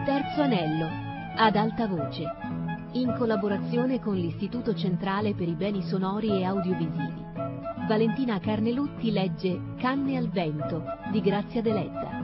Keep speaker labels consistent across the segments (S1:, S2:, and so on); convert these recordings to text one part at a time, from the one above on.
S1: terzo anello, ad alta voce, in collaborazione con l'Istituto Centrale per i Beni Sonori e Audiovisivi. Valentina Carnelutti legge Canne al vento di Grazia Deledda.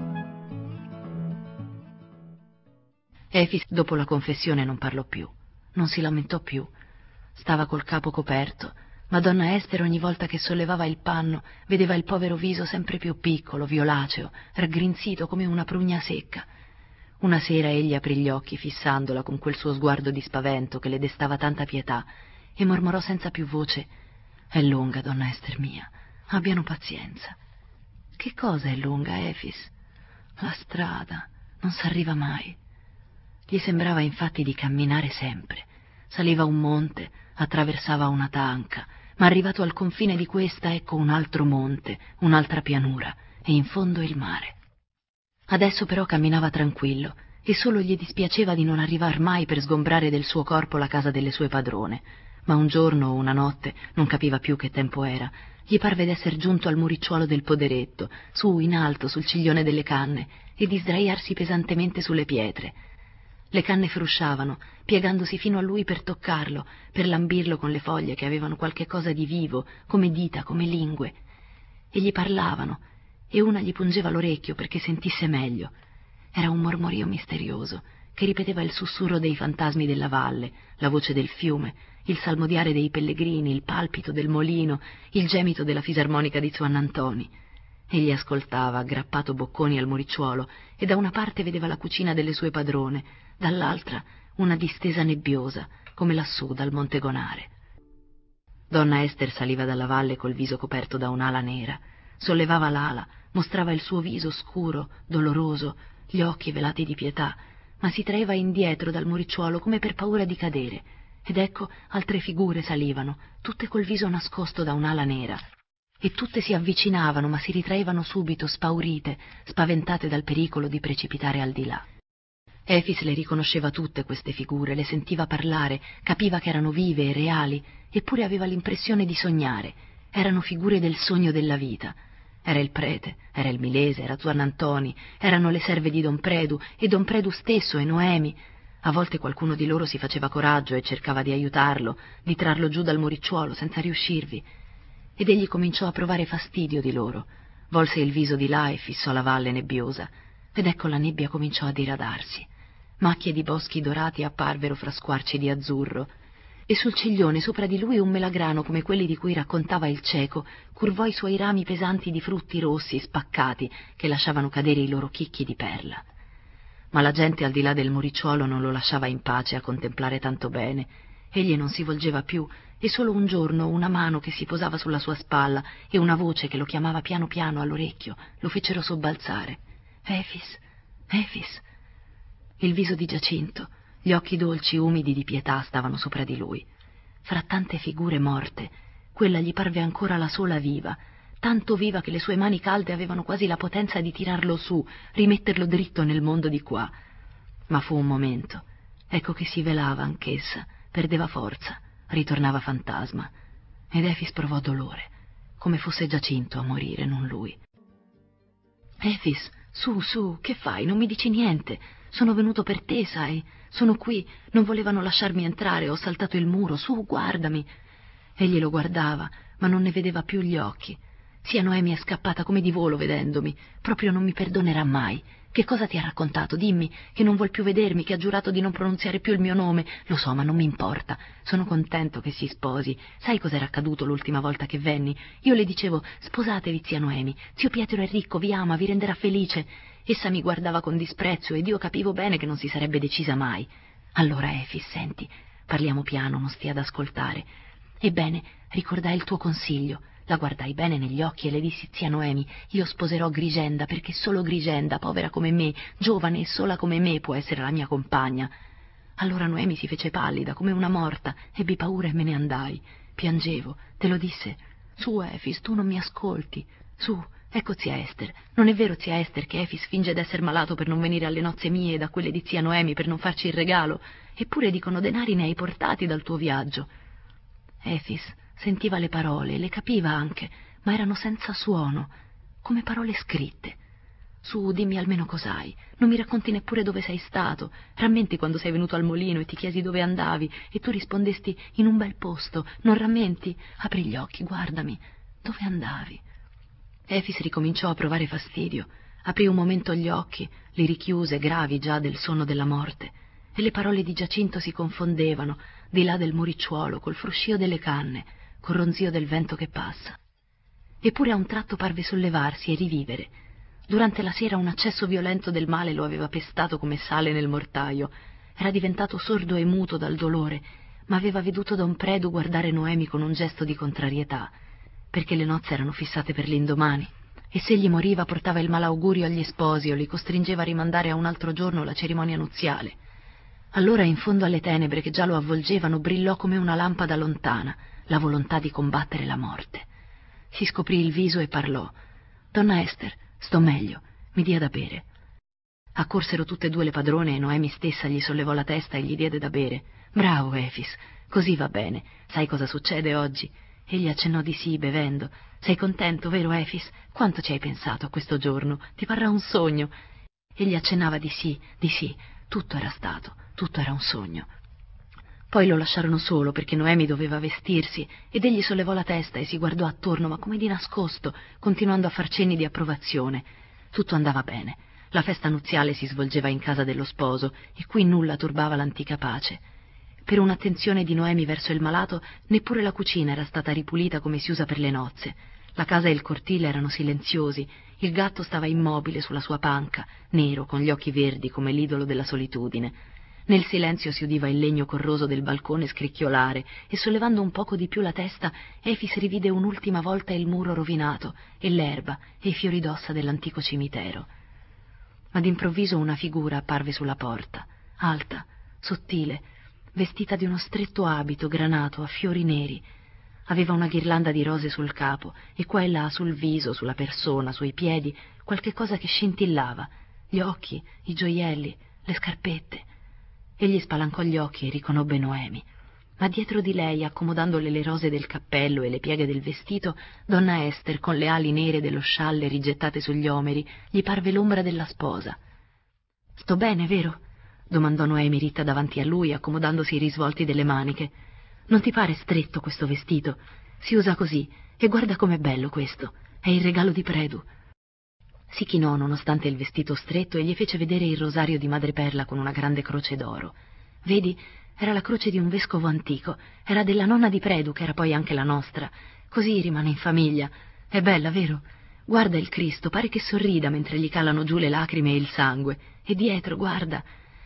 S2: Efix dopo la confessione non parlò più, non si lamentò più. Stava col capo coperto, ma donna Ester ogni volta che sollevava il panno vedeva il povero viso sempre più piccolo, violaceo, raggrinzito come una prugna secca. Una sera egli aprì gli occhi fissandola con quel suo sguardo di spavento che le destava tanta pietà e mormorò senza più voce: «È lunga, donna Ester mia, abbiano pazienza». «Che cosa è lunga, Efix?» «La strada, non s'arriva mai». Gli sembrava infatti di camminare sempre. Saliva un monte, attraversava una tanca, ma arrivato al confine di questa ecco un altro monte, un'altra pianura e in fondo il mare. Adesso però camminava tranquillo e solo gli dispiaceva di non arrivar mai per sgombrare del suo corpo la casa delle sue padrone. Ma un giorno o una notte, non capiva più che tempo era, gli parve d'esser giunto al muricciuolo del poderetto, su in alto sul ciglione delle canne, e di sdraiarsi pesantemente sulle pietre. Le canne frusciavano, piegandosi fino a lui per toccarlo, per lambirlo con le foglie che avevano qualche cosa di vivo, come dita, come lingue. E gli parlavano, e una gli pungeva l'orecchio perché sentisse meglio. Era un mormorio misterioso, che ripeteva il sussurro dei fantasmi della valle, la voce del fiume, il salmodiare dei pellegrini, il palpito del molino, il gemito della fisarmonica di Zuannantoni. Egli ascoltava, aggrappato bocconi al muricciuolo, e da una parte vedeva la cucina delle sue padrone, dall'altra una distesa nebbiosa, come lassù dal Montegonare. Donna Ester saliva dalla valle col viso coperto da un'ala nera, sollevava l'ala, mostrava il suo viso scuro, doloroso, gli occhi velati di pietà, ma si traeva indietro dal muricciuolo come per paura di cadere, ed ecco altre figure salivano, tutte col viso nascosto da un'ala nera, e tutte si avvicinavano ma si ritraevano subito, spaurite, spaventate dal pericolo di precipitare al di là. Efix le riconosceva tutte queste figure, le sentiva parlare, capiva che erano vive e reali, eppure aveva l'impressione di sognare. Erano figure del sogno della vita. Era il prete, era il Milese, era Zuannantoni, erano le serve di Don Predu e Don Predu stesso e Noemi. A volte qualcuno di loro si faceva coraggio e cercava di aiutarlo, di trarlo giù dal muricciuolo senza riuscirvi. Ed egli cominciò a provare fastidio di loro. Volse il viso di là e fissò la valle nebbiosa, ed ecco la nebbia cominciò a diradarsi. Macchie di boschi dorati apparvero fra squarci di azzurro, e sul ciglione sopra di lui un melagrano come quelli di cui raccontava il cieco curvò i suoi rami pesanti di frutti rossi spaccati che lasciavano cadere i loro chicchi di perla. Ma la gente al di là del muricciuolo non lo lasciava in pace a contemplare tanto bene. Egli non si volgeva più, e solo un giorno una mano che si posava sulla sua spalla e una voce che lo chiamava piano piano all'orecchio lo fecero sobbalzare. «Efix, Efix!» Il viso di Giacinto, gli occhi dolci umidi di pietà stavano sopra di lui. Fra tante figure morte, quella gli parve ancora la sola viva, tanto viva che le sue mani calde avevano quasi la potenza di tirarlo su, rimetterlo dritto nel mondo di qua. Ma fu un momento, ecco che si velava anch'essa, perdeva forza, ritornava fantasma, ed Efix provò dolore, come fosse Giacinto a morire, non lui. «Efix, su, che fai? Non mi dici niente. Sono venuto per te, sai. Sono qui, non volevano lasciarmi entrare, ho saltato il muro, su, guardami». Egli lo guardava, ma non ne vedeva più gli occhi. Zia Noemi è scappata come di volo vedendomi, proprio non mi perdonerà mai. Che cosa ti ha raccontato? Dimmi, che non vuol più vedermi, che ha giurato di non pronunziare più il mio nome. Lo so, ma non mi importa. Sono contento che si sposi. Sai cos'era accaduto l'ultima volta che venni? Io le dicevo: sposatevi, zia Noemi. Zio Pietro è ricco, vi ama, vi renderà felice. Essa mi guardava con disprezzo ed io capivo bene che non si sarebbe decisa mai. Allora, Efix, senti, parliamo piano, non stia ad ascoltare. Ebbene, ricordai il tuo consiglio. La guardai bene negli occhi e le dissi: zia Noemi, io sposerò Grigenda perché solo Grigenda, povera come me, giovane e sola come me, può essere la mia compagna. Allora Noemi si fece pallida come una morta, ebbi paura e me ne andai. Piangevo, te lo disse. Su, Efix, tu non mi ascolti. Su, ecco zia Ester. Non è vero, zia Ester, che Efix finge d'esser malato per non venire alle nozze mie e da quelle di zia Noemi per non farci il regalo? Eppure dicono denari ne hai portati dal tuo viaggio. Efix sentiva le parole, le capiva anche, ma erano senza suono, come parole scritte. Su, dimmi almeno cos'hai. Non mi racconti neppure dove sei stato. Rammenti quando sei venuto al mulino e ti chiesi dove andavi e tu rispondesti in un bel posto. Non rammenti? Apri gli occhi, guardami. Dove andavi? Efis ricominciò a provare fastidio. Aprì un momento gli occhi, li richiuse, gravi già del sonno della morte, e le parole di Giacinto si confondevano, di là del muricciuolo, col fruscio delle canne, col ronzio del vento che passa. Eppure a un tratto parve sollevarsi e rivivere. Durante la sera un accesso violento del male lo aveva pestato come sale nel mortaio. Era diventato sordo e muto dal dolore, ma aveva veduto Don Predu guardare Noemi con un gesto di contrarietà, perché le nozze erano fissate per l'indomani, e se egli moriva portava il malaugurio agli sposi o li costringeva a rimandare a un altro giorno la cerimonia nuziale. Allora, in fondo alle tenebre che già lo avvolgevano, brillò come una lampada lontana la volontà di combattere la morte. Si scoprì il viso e parlò. «Donna Ester, sto meglio, mi dia da bere». Accorsero tutte e due le padrone e Noemi stessa gli sollevò la testa e gli diede da bere. «Bravo, Efis, così va bene. Sai cosa succede oggi?» Egli accennò di sì, bevendo. «Sei contento, vero, Efis? Quanto ci hai pensato a questo giorno? Ti parrà un sogno?» Egli accennava di sì, di sì. Tutto era stato, tutto era un sogno. Poi lo lasciarono solo perché Noemi doveva vestirsi ed egli sollevò la testa e si guardò attorno, ma come di nascosto, continuando a far cenni di approvazione. Tutto andava bene. La festa nuziale si svolgeva in casa dello sposo e qui nulla turbava l'antica pace. Per un'attenzione di Noemi verso il malato, neppure la cucina era stata ripulita come si usa per le nozze. La casa e il cortile erano silenziosi, il gatto stava immobile sulla sua panca, nero, con gli occhi verdi come l'idolo della solitudine. Nel silenzio si udiva il legno corroso del balcone scricchiolare e sollevando un poco di più la testa, Efis rivide un'ultima volta il muro rovinato e l'erba e i fiori d'ossa dell'antico cimitero. Ma d'improvviso una figura apparve sulla porta, alta, sottile, vestita di uno stretto abito granato a fiori neri. Aveva una ghirlanda di rose sul capo e qua e là sul viso, sulla persona, sui piedi, qualche cosa che scintillava, gli occhi, i gioielli, le scarpette. Egli spalancò gli occhi e riconobbe Noemi, ma dietro di lei, accomodandole le rose del cappello e le pieghe del vestito, donna Ester, con le ali nere dello scialle rigettate sugli omeri, gli parve l'ombra della sposa. «Sto bene, vero?» domandò Noemi ritta davanti a lui, accomodandosi i risvolti delle maniche. «Non ti pare stretto questo vestito? Si usa così, e guarda com'è bello questo. È il regalo di Predu». Si chinò nonostante il vestito stretto e gli fece vedere il rosario di madreperla con una grande croce d'oro. «Vedi, era la croce di un vescovo antico, era della nonna di Predu, che era poi anche la nostra. Così rimane in famiglia. È bella, vero? Guarda il Cristo, pare che sorrida mentre gli calano giù le lacrime e il sangue. E dietro, guarda».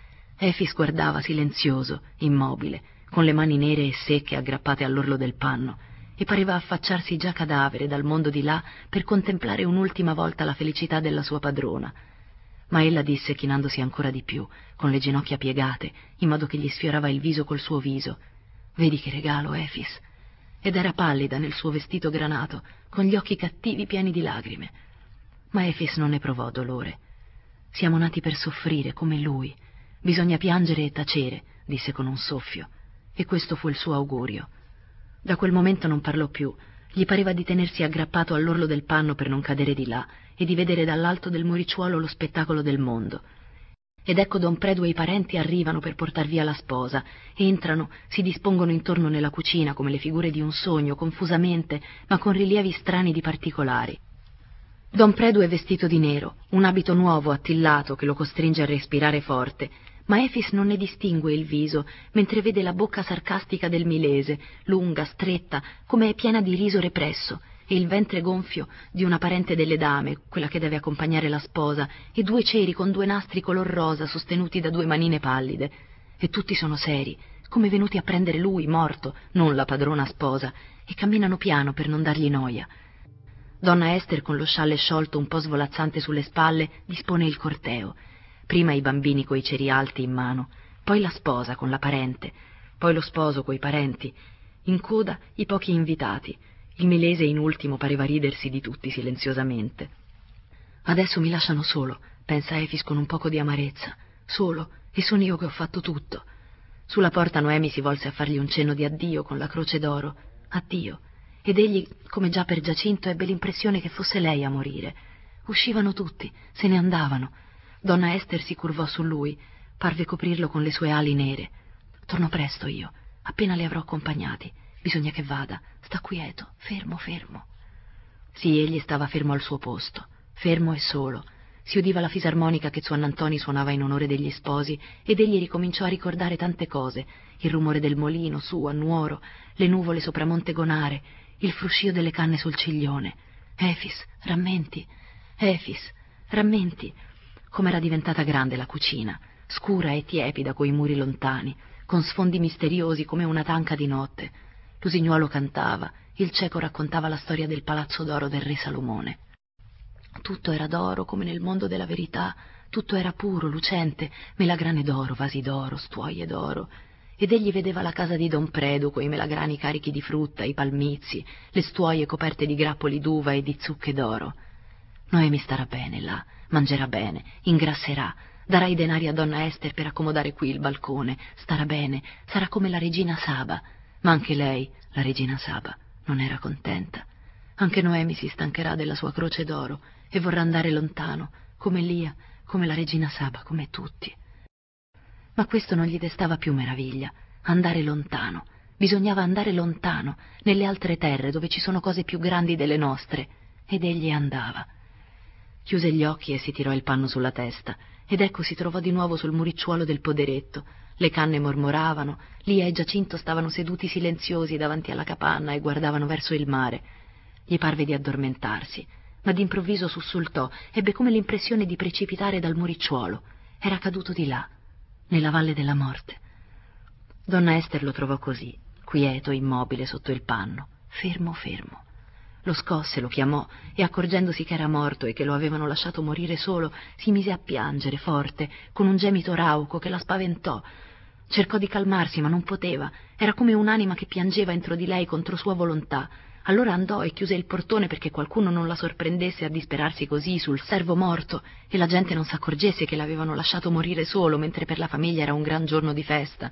S2: Efis guardava silenzioso, immobile, con le mani nere e secche aggrappate all'orlo del panno, e pareva affacciarsi già cadavere dal mondo di là per contemplare un'ultima volta la felicità della sua padrona. Ma ella disse, chinandosi ancora di più, con le ginocchia piegate, in modo che gli sfiorava il viso col suo viso: «Vedi che regalo, Efis?» Ed era pallida nel suo vestito granato, con gli occhi cattivi pieni di lagrime. Ma Efis non ne provò dolore. «Siamo nati per soffrire, come lui. Bisogna piangere e tacere», disse con un soffio, e questo fu il suo augurio. Da quel momento non parlò più, gli pareva di tenersi aggrappato all'orlo del panno per non cadere di là e di vedere dall'alto del muricciuolo lo spettacolo del mondo. Ed ecco Don Predu e i parenti arrivano per portar via la sposa, entrano, si dispongono intorno nella cucina come le figure di un sogno, confusamente, ma con rilievi strani di particolari. Don Predu è vestito di nero, un abito nuovo, attillato, che lo costringe a respirare forte, ma Efis non ne distingue il viso, mentre vede la bocca sarcastica del milese, lunga, stretta, come piena di riso represso, e il ventre gonfio di una parente delle dame, quella che deve accompagnare la sposa, e due ceri con due nastri color rosa sostenuti da due manine pallide. E tutti sono seri, come venuti a prendere lui, morto, non la padrona sposa, e camminano piano per non dargli noia. Donna Ester, con lo scialle sciolto un po' svolazzante sulle spalle, dispone il corteo. Prima i bambini coi ceri alti in mano, poi la sposa con la parente, poi lo sposo coi parenti, in coda i pochi invitati. Il milese in ultimo pareva ridersi di tutti silenziosamente. «Adesso mi lasciano solo», pensa Efis con un poco di amarezza. «Solo, e sono io che ho fatto tutto». Sulla porta Noemi si volse a fargli un cenno di addio con la croce d'oro. Addio. Ed egli, come già per Giacinto, ebbe l'impressione che fosse lei a morire. Uscivano tutti, se ne andavano. Donna Ester si curvò su lui, parve coprirlo con le sue ali nere. Torno presto io, appena li avrò accompagnati. Bisogna che vada, sta quieto, fermo, fermo. Sì, egli stava fermo al suo posto, fermo e solo. Si udiva la fisarmonica che Zuannantoni suonava in onore degli sposi ed egli ricominciò a ricordare tante cose, il rumore del molino su a Nuoro, le nuvole sopra Monte Gonare, il fruscio delle canne sul ciglione. Efis, rammenti, Efis, rammenti. Com'era diventata grande la cucina, scura e tiepida coi muri lontani, con sfondi misteriosi come una tanca di notte. L'usignuolo cantava, il cieco raccontava la storia del palazzo d'oro del re Salomone. Tutto era d'oro come nel mondo della verità, tutto era puro, lucente, melagrane d'oro, vasi d'oro, stuoie d'oro. Ed egli vedeva la casa di Don Predu coi melagrani carichi di frutta, i palmizi, le stuoie coperte di grappoli d'uva e di zucche d'oro. Noemi starà bene là, mangerà bene, ingrasserà, darà i denari a donna Ester per accomodare qui il balcone, starà bene, sarà come la regina Saba. Ma anche lei, la regina Saba, non era contenta. Anche Noemi si stancherà della sua croce d'oro e vorrà andare lontano, come Lia, come la regina Saba, come tutti. Ma questo non gli destava più meraviglia. Andare lontano. Bisognava andare lontano, nelle altre terre dove ci sono cose più grandi delle nostre. Ed egli andava. Chiuse gli occhi e si tirò il panno sulla testa, ed ecco si trovò di nuovo sul muricciuolo del poderetto. Le canne mormoravano, Lia e Giacinto stavano seduti silenziosi davanti alla capanna e guardavano verso il mare. Gli parve di addormentarsi, ma d'improvviso sussultò, ebbe come l'impressione di precipitare dal muricciuolo. Era caduto di là, nella valle della morte. Donna Ester lo trovò così, quieto, immobile sotto il panno, fermo, fermo. Lo scosse, lo chiamò e accorgendosi che era morto e che lo avevano lasciato morire solo, si mise a piangere forte, con un gemito rauco che la spaventò. Cercò di calmarsi, ma non poteva. Era come un'anima che piangeva entro di lei contro sua volontà. Allora andò e chiuse il portone perché qualcuno non la sorprendesse a disperarsi così sul servo morto e la gente non s'accorgesse che l'avevano lasciato morire solo mentre per la famiglia era un gran giorno di festa.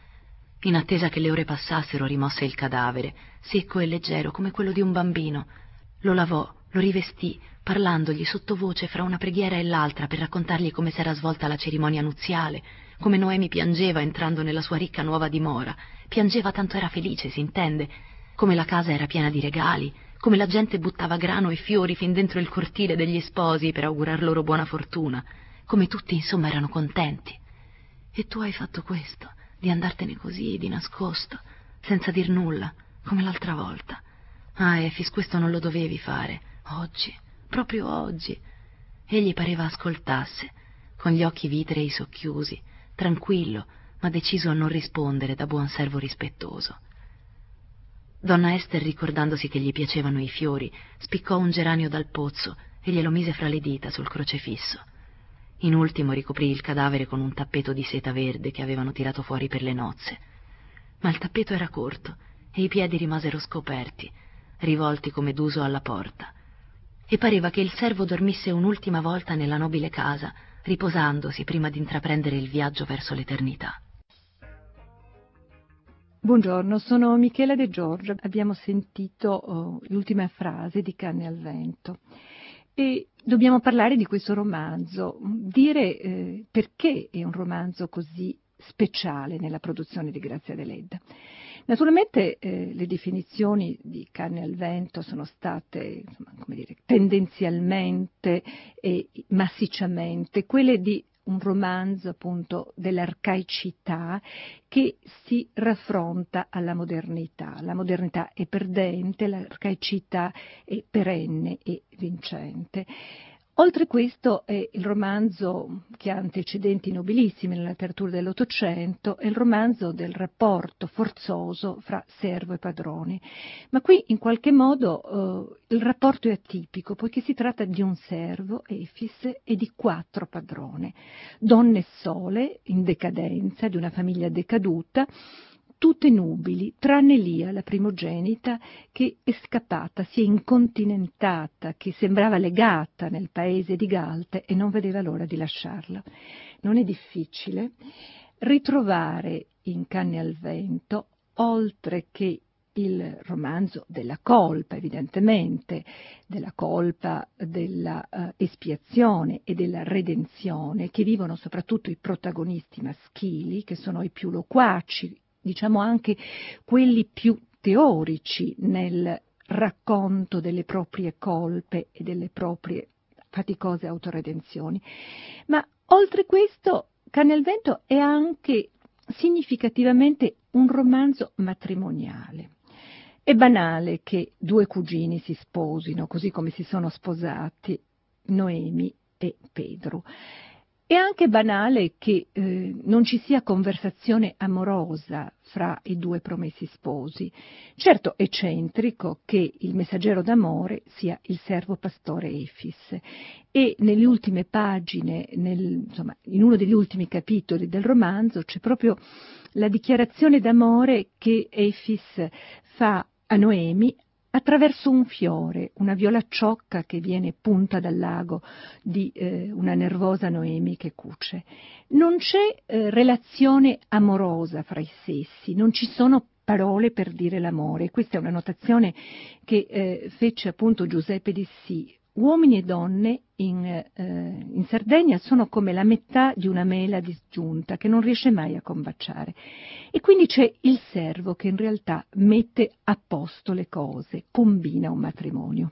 S2: In attesa che le ore passassero rimosse il cadavere, secco e leggero come quello di un bambino. Lo lavò, lo rivestì, parlandogli sottovoce fra una preghiera e l'altra per raccontargli come s'era svolta la cerimonia nuziale, come Noemi piangeva entrando nella sua ricca nuova dimora. Piangeva tanto era felice, si intende, come la casa era piena di regali, come la gente buttava grano e fiori fin dentro il cortile degli sposi per augurar loro buona fortuna, come tutti insomma erano contenti. E tu hai fatto questo, di andartene così, di nascosto, senza dir nulla, come l'altra volta. Ah, Efis, questo non lo dovevi fare, oggi, proprio oggi. Egli pareva ascoltasse, con gli occhi vitrei socchiusi, tranquillo, ma deciso a non rispondere da buon servo rispettoso. Donna Ester, ricordandosi che gli piacevano i fiori, spiccò un geranio dal pozzo e glielo mise fra le dita sul crocefisso. In ultimo ricoprì il cadavere con un tappeto di seta verde che avevano tirato fuori per le nozze. Ma il tappeto era corto e i piedi rimasero scoperti, rivolti come d'uso alla porta. E pareva che il servo dormisse un'ultima volta nella nobile casa, riposandosi prima di intraprendere il viaggio verso l'eternità.
S3: Buongiorno, sono Michela De Giorgio. Abbiamo sentito l'ultima frase di Canne al vento e dobbiamo parlare di questo romanzo, dire perché è un romanzo così speciale nella produzione di Grazia Deledda. Naturalmente le definizioni di Canne al vento sono state, come dire, tendenzialmente e massicciamente quelle di un romanzo appunto dell'arcaicità che si raffronta alla modernità. La modernità è perdente, l'arcaicità è perenne e vincente. Oltre questo è il romanzo che ha antecedenti nobilissimi nella letteratura dell'Ottocento, è il romanzo del rapporto forzoso fra servo e padrone. Ma qui in qualche modo il rapporto è atipico, poiché si tratta di un servo, Efis, e di 4 padrone, donne sole, in decadenza, di una famiglia decaduta, tutte nubili, tranne Lia, la primogenita, che è scappata, si è incontinentata, che sembrava legata nel paese di Galte e non vedeva l'ora di lasciarla. Non è difficile ritrovare in Canne al vento, oltre che il romanzo della colpa, evidentemente, della colpa, della espiazione e della redenzione, che vivono soprattutto i protagonisti maschili, che sono i più loquaci, diciamo anche quelli più teorici nel racconto delle proprie colpe e delle proprie faticose autoredenzioni. Ma oltre questo, Cane al vento è anche significativamente un romanzo matrimoniale. È banale che due cugini si sposino, così come si sono sposati Noemi e Pedro. È anche banale che non ci sia conversazione amorosa fra i due promessi sposi. Certo, è eccentrico che il messaggero d'amore sia il servo pastore Efis, e nelle ultime pagine, in uno degli ultimi capitoli del romanzo, c'è proprio la dichiarazione d'amore che Efis fa a Noemi attraverso un fiore, una violacciocca che viene punta dal lago di una nervosa Noemi che cuce. Non c'è relazione amorosa fra i sessi, non ci sono parole per dire l'amore. Questa è una notazione che fece appunto Giuseppe Dissì. Uomini e donne in Sardegna sono come la metà di una mela disgiunta che non riesce mai a combaciare. E quindi c'è il servo che in realtà mette a posto le cose, combina un matrimonio.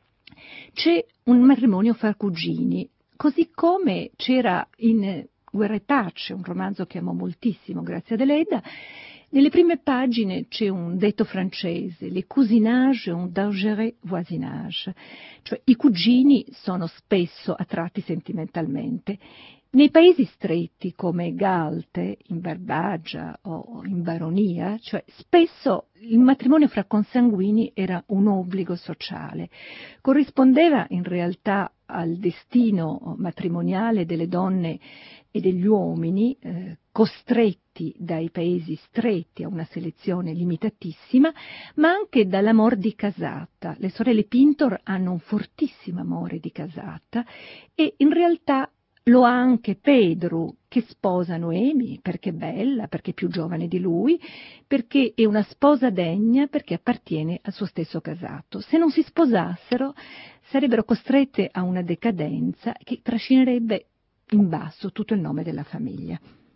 S3: C'è un matrimonio fra cugini, così come c'era in Guerra e Pace, un romanzo che amo moltissimo, grazie a Deledda. Nelle prime pagine c'è un detto francese, les cousinages ont un dangereux voisinage, cioè i cugini sono spesso attratti sentimentalmente. Nei paesi stretti come Galte, in Barbagia o in Baronia, cioè spesso il matrimonio fra consanguini era un obbligo sociale, corrispondeva in realtà al destino matrimoniale delle donne e degli uomini costretti dai paesi stretti a una selezione limitatissima, ma anche dall'amor di casata. Le sorelle Pintor hanno un fortissimo amore di casata e in realtà lo ha anche Pedro, che sposa Noemi perché è bella, perché è più giovane di lui, perché è una sposa degna, perché appartiene al suo stesso casato. Se non si sposassero sarebbero costrette a una decadenza che trascinerebbe in basso tutto il nome della famiglia.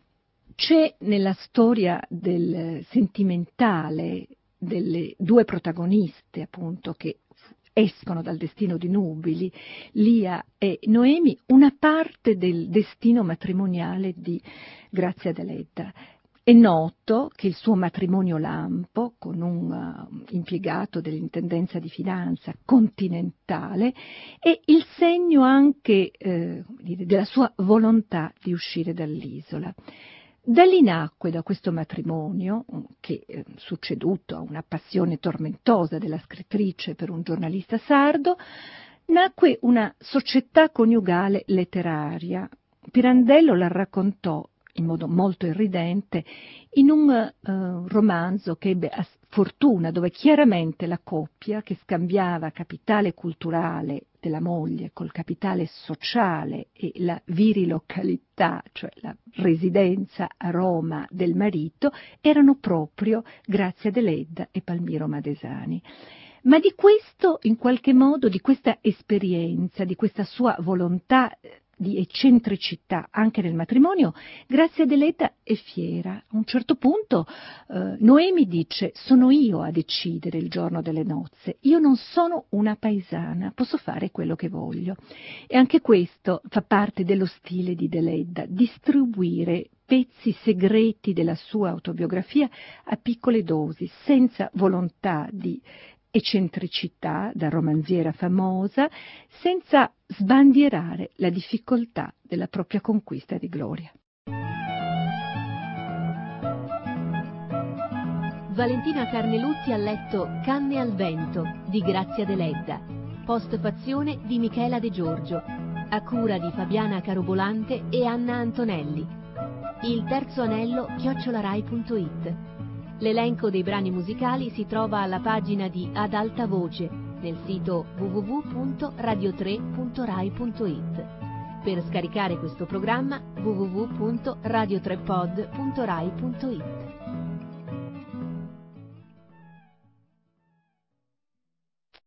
S3: C'è nella storia del sentimentale delle due protagoniste, appunto, che escono dal destino di nubili, Lia e Noemi, una parte del destino matrimoniale di Grazia Deledda. È noto che il suo matrimonio lampo con un impiegato dell'Intendenza di Finanza continentale è il segno anche della sua volontà di uscire dall'isola. Da lì nacque, da questo matrimonio, che succeduto a una passione tormentosa della scrittrice per un giornalista sardo, nacque una società coniugale letteraria. Pirandello la raccontò in modo molto irridente in un romanzo che ebbe fortuna, dove chiaramente la coppia che scambiava capitale culturale della moglie col capitale sociale e la virilocalità, cioè la residenza a Roma del marito, erano proprio Grazia Deledda e Palmiro Madesani. Ma di questo, in qualche modo, di questa esperienza, di questa sua volontà di eccentricità anche nel matrimonio, Grazia Deledda è fiera. A un certo punto Noemi dice: sono io a decidere il giorno delle nozze, io non sono una paesana, posso fare quello che voglio. E anche questo fa parte dello stile di Deledda, distribuire pezzi segreti della sua autobiografia a piccole dosi, senza volontà di eccentricità da romanziera famosa, senza sbandierare la difficoltà della propria conquista di gloria.
S1: Valentina Carnelutti ha letto Canne al vento di Grazia Deledda, postfazione di Michela De Giorgio, a cura di Fabiana Carobolante e Anna Antonelli. Il terzo anello @rai.it. L'elenco dei brani musicali si trova alla pagina di Ad alta voce nel sito www.radio3.rai.it. Per scaricare questo programma www.radio3pod.rai.it.